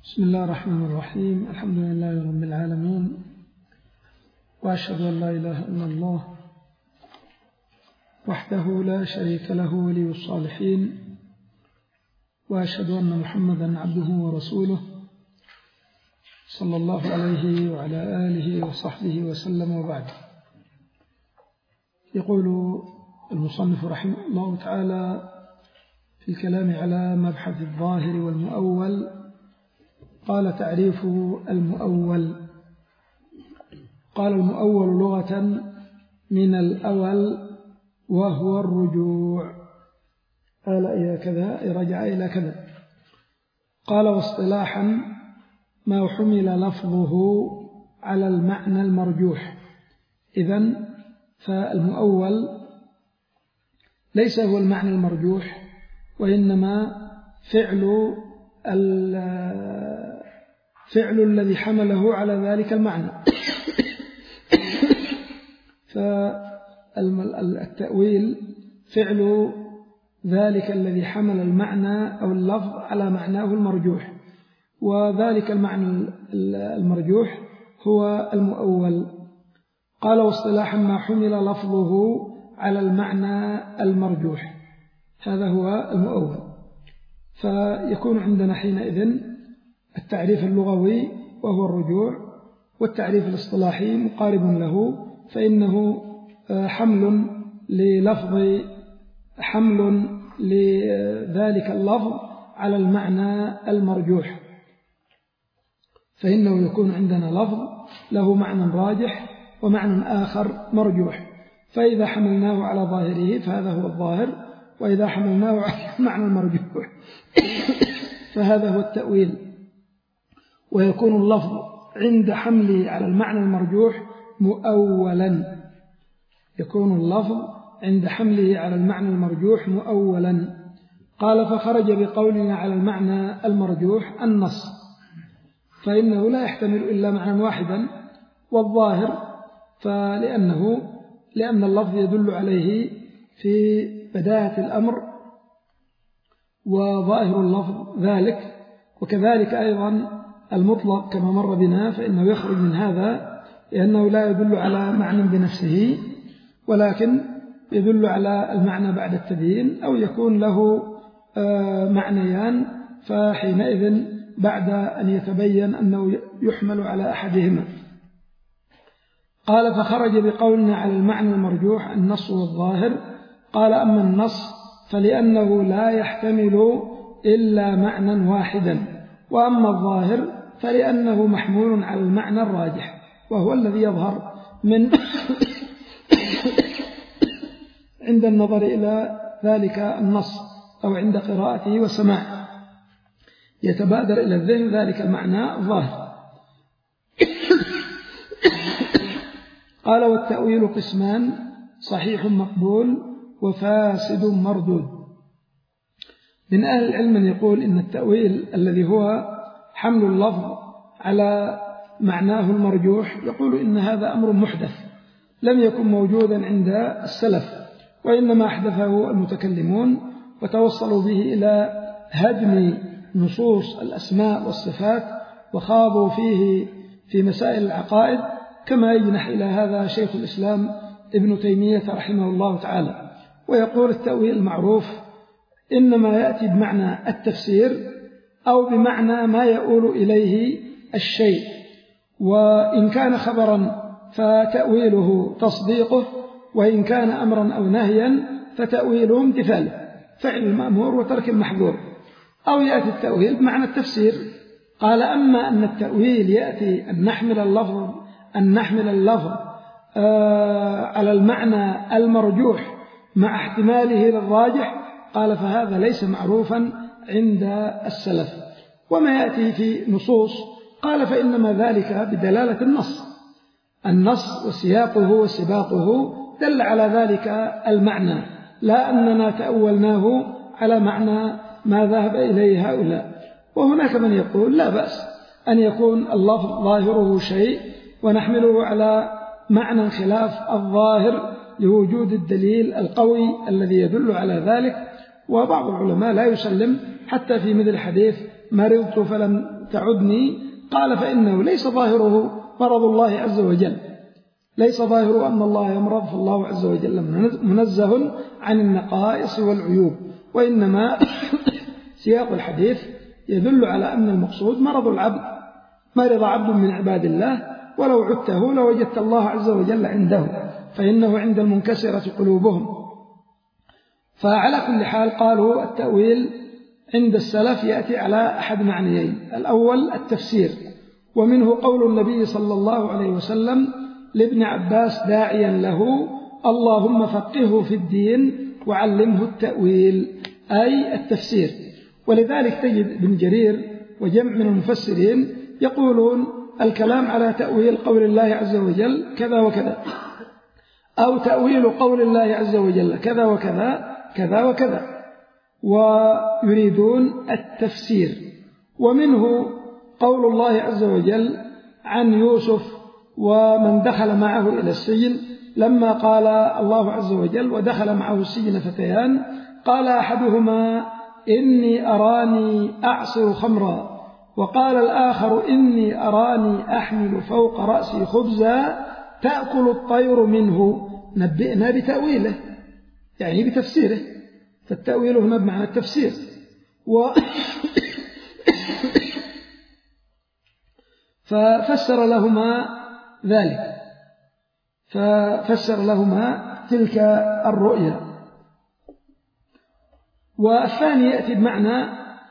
بسم الله الرحمن الرحيم. الحمد لله رب العالمين، وأشهد أن لا إله إلا الله وحده لا شريك له ولي الصالحين، وأشهد أن محمدا عبده ورسوله صلى الله عليه وعلى آله وصحبه وسلم، وبعد. يقول المصنف رحمه الله تعالى في الكلام على مبحث الظاهر والمؤول، قال: تعريف المؤول. قال: المؤول لغة من الأول وهو الرجوع. قال: إلى كذا، رجع إلى كذا. قال: واصطلاحا ما حمل لفظه على المعنى المرجوح. إذن فالمؤول ليس هو المعنى المرجوح، وإنما فعل الذي حمله على ذلك المعنى. فالتأويل فعل ذلك الذي حمل المعنى أو اللفظ على معناه المرجوح، وذلك المعنى المرجوح هو المؤول. قال: واصطلاحا ما حمل لفظه على المعنى المرجوح، هذا هو المؤول. فيكون عندنا حينئذ التعريف اللغوي وهو الرجوع، والتعريف الاصطلاحي مقارب له، فإنه حمل لذلك اللفظ على المعنى المرجوح، فإنه يكون عندنا لفظ له معنى راجح ومعنى آخر مرجوح، فإذا حملناه على ظاهره فهذا هو الظاهر، وإذا حملناه على المعنى المرجوح فهذا هو التأويل. ويكون اللفظ عند حمله على المعنى المرجوح مؤولا. يكون اللفظ عند حمله على المعنى المرجوح مؤولا. قال: فخرج بقولنا على المعنى المرجوح النص، فإنه لا يحتمل إلا معنى واحدا، والظاهر لأن اللفظ يدل عليه في بداية الأمر، وظاهر اللفظ ذلك. وكذلك أيضا المطلق كما مر بنا، فإنه يخرج من هذا، لأنه لا يدل على معنى بنفسه، ولكن يدل على المعنى بعد التبيين، أو يكون له معنيان، فحينئذ بعد أن يتبين أنه يحمل على أحدهما. قال: فخرج بقولنا على المعنى المرجوح النص والظاهر. قال: أما النص فلأنه لا يحتمل إلا معنى واحدا، وأما الظاهر فلأنه محمول على المعنى الراجح، وهو الذي يظهر من عند النظر إلى ذلك النص، أو عند قراءته وسماعه يتبادر إلى الذهن ذلك المعنى الظاهر. قال: والتأويل قسمان: صحيح مقبول، وفاسد مردود. من أهل العلم من يقول إن التأويل الذي هو حمل اللفظ على معناه المرجوح، يقول إن هذا أمر محدث لم يكن موجودا عند السلف، وإنما أحدثه المتكلمون، وتوصلوا به إلى هدم نصوص الأسماء والصفات، وخاضوا فيه في مسائل العقائد، كما يجنح إلى هذا شيخ الإسلام ابن تيمية رحمه الله تعالى. ويقول التأويل المعروف إنما يأتي بمعنى التفسير، أو بمعنى ما يؤول إليه الشيء، وإن كان خبرا فتأويله تصديقه، وإن كان أمرا أو نهيا فتأويله امتثاله، فعل المأمور وترك المحظور. أو يأتي التأويل بمعنى التفسير. قال: أما أن التأويل يأتي أن نحمل اللفظ على المعنى المرجوح مع احتماله للراجح، قال: فهذا ليس معروفا عند السلف. وما يأتي في نصوص، قال: فإنما ذلك بدلالة النص وسياقه وسباقه دل على ذلك المعنى، لا أننا تأولناه على معنى ما ذهب إليه هؤلاء. وهناك من يقول لا بأس أن يكون اللفظ ظاهره شيء ونحمله على معنى خلاف الظاهر لوجود الدليل القوي الذي يدل على ذلك. وبعض العلماء لا يسلم حتى في مثل حديث مرضت فلم تعدني؟ قال فإنه ليس ظاهره مرض الله عز وجل، ليس ظاهره أن الله يمرض، فالله عز وجل منزه عن النقائص والعيوب، وإنما سياق الحديث يدل على أن المقصود مرض العبد. مرض عبد من عباد الله ولو عدته لوجدت الله عز وجل عنده، فإنه عند المنكسرة قلوبهم. فعلى كل حال قالوا التأويل عند السلف يأتي على أحد معنيين: الأول التفسير، ومنه قول النبي صلى الله عليه وسلم لابن عباس داعيا له: اللهم فقهه في الدين وعلمه التأويل، أي التفسير. ولذلك تجد ابن جرير وجمع من المفسرين يقولون الكلام على تأويل قول الله عز وجل كذا وكذا، أو تأويل قول الله عز وجل كذا وكذا كذا وكذا، ويريدون التفسير. ومنه قول الله عز وجل عن يوسف ومن دخل معه إلى السجن، لما قال الله عز وجل: ودخل معه السجن فتيان قال أحدهما إني أراني أعصر خمرا، وقال الآخر إني أراني أحمل فوق رأسي خبزا تأكل الطير منه، نبئنا بتأويله، يعني بتفسيره. فالتأويل هنا بمعنى التفسير. ففسر لهما ذلك، ففسر لهما تلك الرؤيا. والثاني يأتي بمعنى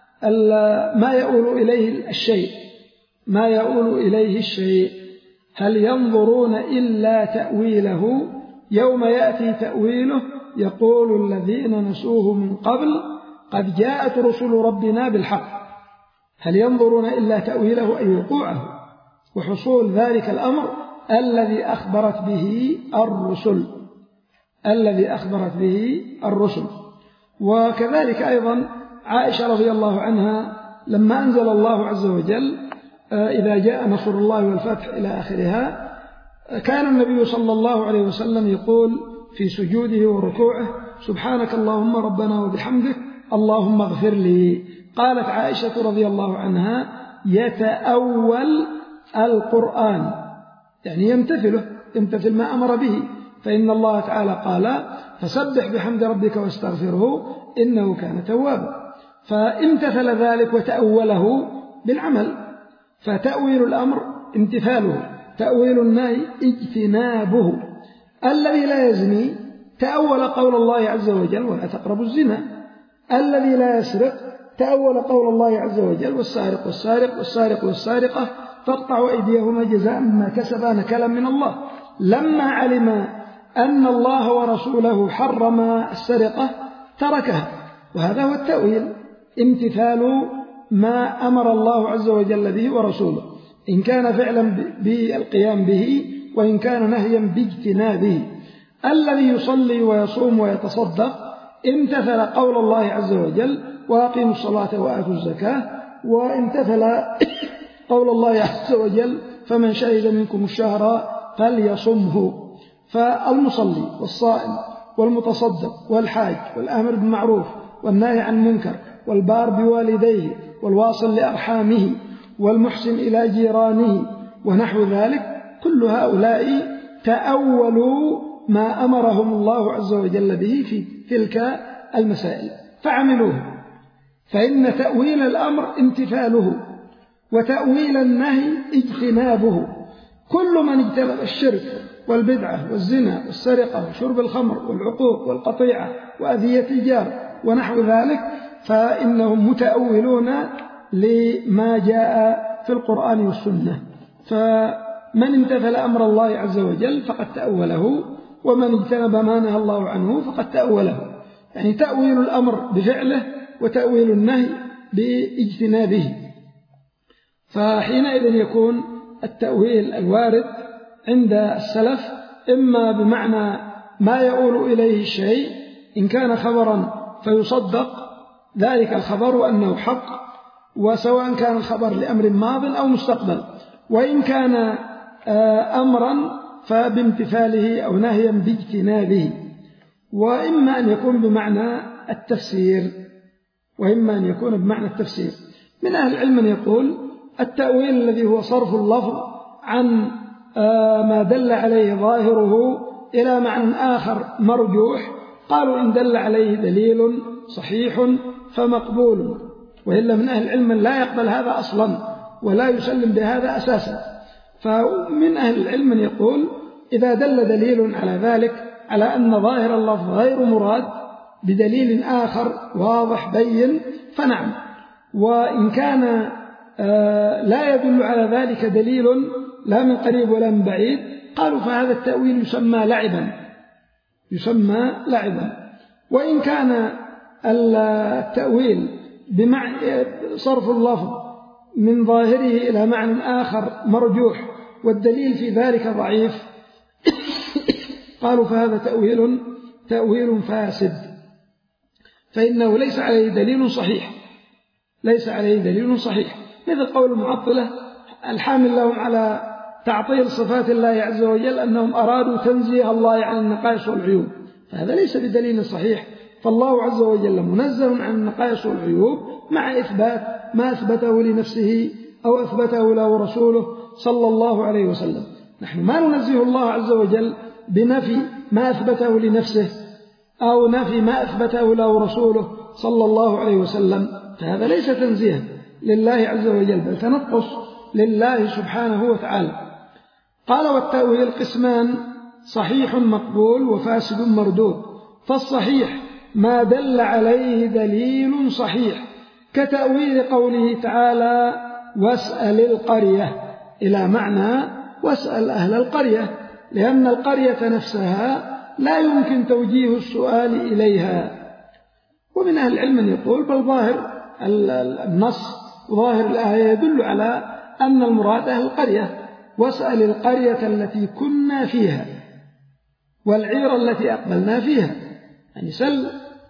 ما يؤول إليه الشيء، ما يؤول إليه الشيء. هل ينظرون إلا تأويله يوم يأتي تأويله يقول الذين نسوه من قبل قد جاءت رسل ربنا بالحق. هل ينظرون إلا تأويله أي وقوعه وحصول ذلك الأمر الذي أخبرت به الرسل، الذي أخبرت به الرسل. وكذلك أيضا عائشة رضي الله عنها لما أنزل الله عز وجل إذا جاء نصر الله والفتح إلى آخرها، كان النبي صلى الله عليه وسلم يقول في سجوده وركوعه: سبحانك اللهم ربنا وبحمدك اللهم اغفر لي. قالت عائشة رضي الله عنها: يتأول القرآن، يعني يمتثل ما أمر به، فإن الله تعالى قال: فسبح بحمد ربك واستغفره إنه كان توابا. فامتثل ذلك وتأوله بالعمل. فتأويل الأمر امتثاله، تأويل النهي اجتنابه. الذي لا يزني تأول قول الله عز وجل: ولا تقربوا الزنا. الذي لا يسرق تأول قول الله عز وجل: والسارق والسارق والسارق والسارقة تقطع أيديهما جزاء بما كسبا نكالا من الله. لما علم أن الله ورسوله حرم السرقة تركها. وهذا هو التأويل، امتثال ما أمر الله عز وجل به ورسوله، إن كان فعلا بالقيام به وإن كان نهيا باجتنابه. الذي يصلي ويصوم ويتصدق امتثل قول الله عز وجل: وأقيموا الصلاة وآتوا الزكاة، وامتثل قول الله عز وجل: فمن شهد منكم الشهر فليصمه. فالمصلي والصائم والمتصدق والحاج والآمر بالمعروف والناهي عن المنكر والبار بوالديه والواصل لأرحامه والمحسن إلى جيرانه ونحو ذلك، كل هؤلاء تأولوا ما أمرهم الله عز وجل به في تلك المسائل فعملوه. فإن تأويل الأمر امتثاله، وتأويل النهي اجتنابه. كل من اجتنب الشرك والبدعة والزنا والسرقة وشرب الخمر والعقوق والقطيعة وأذية الجار ونحو ذلك فإنهم متأولون لما جاء في القرآن والسنة. فمن امتثل أمر الله عز وجل فقد تأوله، ومن اجتنب ما نهى الله عنه فقد تأوله. يعني تأويل الأمر بفعله وتأويل النهي باجتنابه. فحينئذ يكون التأويل الوارد عند السلف إما بمعنى ما يؤول إليه الشيء، إن كان خبرا فيصدق ذلك الخبر وأنه حق، وسواء كان الخبر لأمر ماض أو مستقبل، وإن كان أمرا فبامتثاله أو نهيا باجتنابه. وإما أن يكون بمعنى التفسير، وإما أن يكون بمعنى التفسير. من أهل العلم من يقول التأويل الذي هو صرف اللفظ عن ما دل عليه ظاهره إلى معنى آخر مرجوح، قالوا إن دل عليه دليل صحيح فمقبول، وإلا من أهل العلم لا يقبل هذا أصلا ولا يسلم بهذا أساسا. فمن أهل العلم من يقول إذا دل دليل على ذلك، على أن ظاهر اللفظ غير مراد بدليل آخر واضح بين، فنعم. وإن كان لا يدل على ذلك دليل لا من قريب ولا من بعيد، قالوا فهذا التأويل يسمى لعبا. وإن كان التأويل صرف اللفظ من ظاهره إلى معنى آخر مرجوح والدليل في ذلك ضعيف، قالوا فهذا تأويل فاسد، فإنه ليس عليه دليل صحيح، مثل قول المعطلة الحامل لهم على تعطيل صفات الله عز وجل أنهم أرادوا تنزيه الله عن النقائص والعيوب، فهذا ليس بدليل صحيح. فالله عز وجل منزه عن النقائص والعيوب مع إثبات ما أثبته لنفسه أو أثبته له رسوله صلى الله عليه وسلم. نحن ما ننزه الله عز وجل بنفي ما أثبته لنفسه أو نفي ما أثبته له رسوله صلى الله عليه وسلم، فهذا ليس تنزيها لله عز وجل، بل تنقص لله سبحانه وتعالى. قال والتأويل قسمان: صحيح مقبول وفاسد مردود. فالصحيح ما دل عليه دليل صحيح، كتأويل قوله تعالى: واسأل القرية، إلى معنى واسأل أهل القرية، لأن القرية نفسها لا يمكن توجيه السؤال إليها. ومن أهل العلم من يقول بل ظاهر النص ظاهر الآية يدل على أن المراد أهل القرية، واسأل القرية التي كنا فيها والعير التي أقبلنا فيها، يعني سل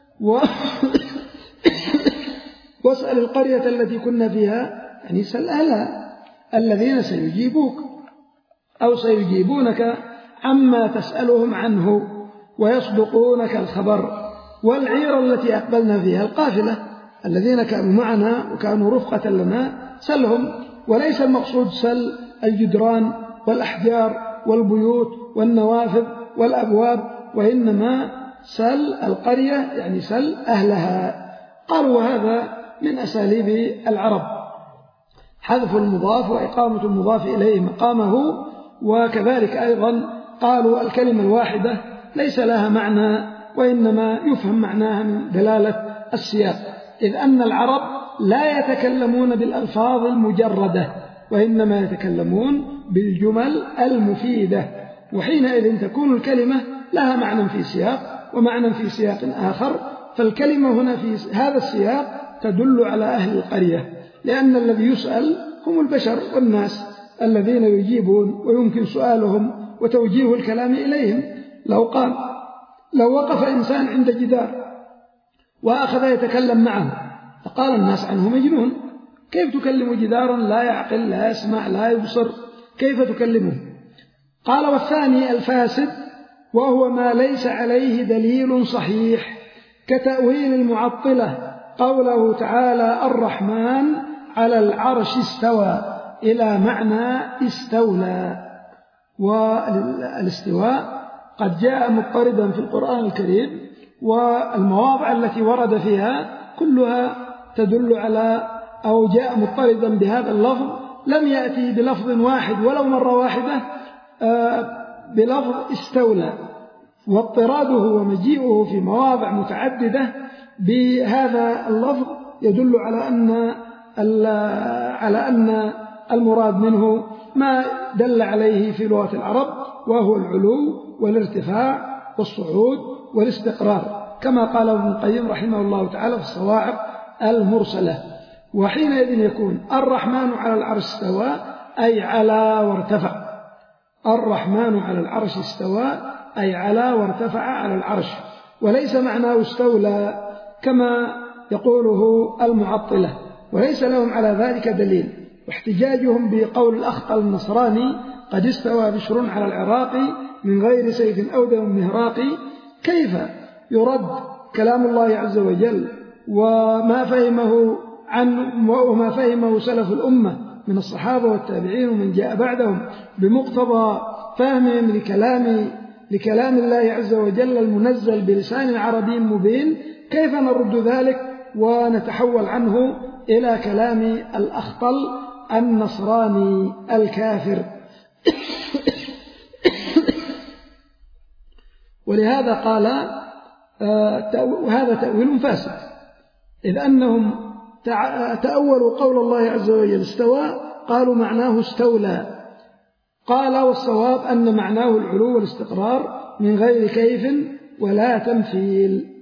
واسأل القرية التي كنا فيها، يعني سل أهلها الذين سيجيبوك أو سيجيبونك عما تسألهم عنه ويصدقونك الخبر. والعير التي أقبلنا فيها القافلة الذين كانوا معنا وكانوا رفقة لنا، سلهم، وليس المقصود سل الجدران والأحجار والبيوت والنوافذ والأبواب، وإنما سل القرية يعني سل أهلها. قالوا وهذا من أساليب العرب، حذف المضاف وإقامة المضاف إليه مقامه. وكذلك أيضا قالوا الكلمة الواحدة ليس لها معنى، وإنما يفهم معناها من دلالة السياق، إذ أن العرب لا يتكلمون بالألفاظ المجردة، وإنما يتكلمون بالجمل المفيدة، وحينئذ تكون الكلمة لها معنى في سياق ومعنى في سياق آخر. فالكلمة هنا في هذا السياق تدل على أهل القرية، لأن الذي يسأل هم البشر والناس الذين يجيبون ويمكن سؤالهم وتوجيه الكلام إليهم. لو وقف إنسان عند جدار وأخذ يتكلم معه فقال الناس عنه مجنون، كيف تكلم جدارا لا يعقل لا يسمع لا يبصر، كيف تكلمه؟ قال والثاني الفاسد، وهو ما ليس عليه دليل صحيح، كتأويل المعطلة قوله تعالى: الرحمن على العرش استوى، إلى معنى استولى. والاستواء قد جاء مضطردا في القرآن الكريم، والمواضع التي ورد فيها كلها تدل على أو جاء مضطردا بهذا اللفظ، لم يأتي بلفظ واحد ولو مرة واحدة بلفظ استولى، واضطراده ومجيئه في مواضع متعددة بهذا اللفظ يدل على أن المراد منه ما دل عليه في لغة العرب، وهو العلو والارتفاع والصعود والاستقرار، كما قال ابن القيم رحمه الله تعالى في الصواعق المرسلة. وحينئذ يكون الرحمن على العرش استوى أي على وارتفع، الرحمن على العرش استوى أي على وارتفع على العرش، وليس معناه استولى كما يقوله المعطلة، وليس لهم على ذلك دليل. واحتجاجهم بقول الأخطل النصراني: قد استوى بشر على العراق من غير سيف أو دم مهراق، كيف يرد كلام الله عز وجل وما فهمه سلف الأمة من الصحابة والتابعين ومن جاء بعدهم بمقتضى فهمهم لكلام الله عز وجل المنزل بلسان عربي مبين، كيف نرد ذلك ونتحول عنه إلى كلام الأخطل النصراني الكافر؟ ولهذا قال وهذا تأويل فاسد، إذ أنهم تأولوا قول الله عز وجل استوى، قالوا معناه استولى. قال والصواب أن معناه العلو والاستقرار من غير كيف ولا تمثيل.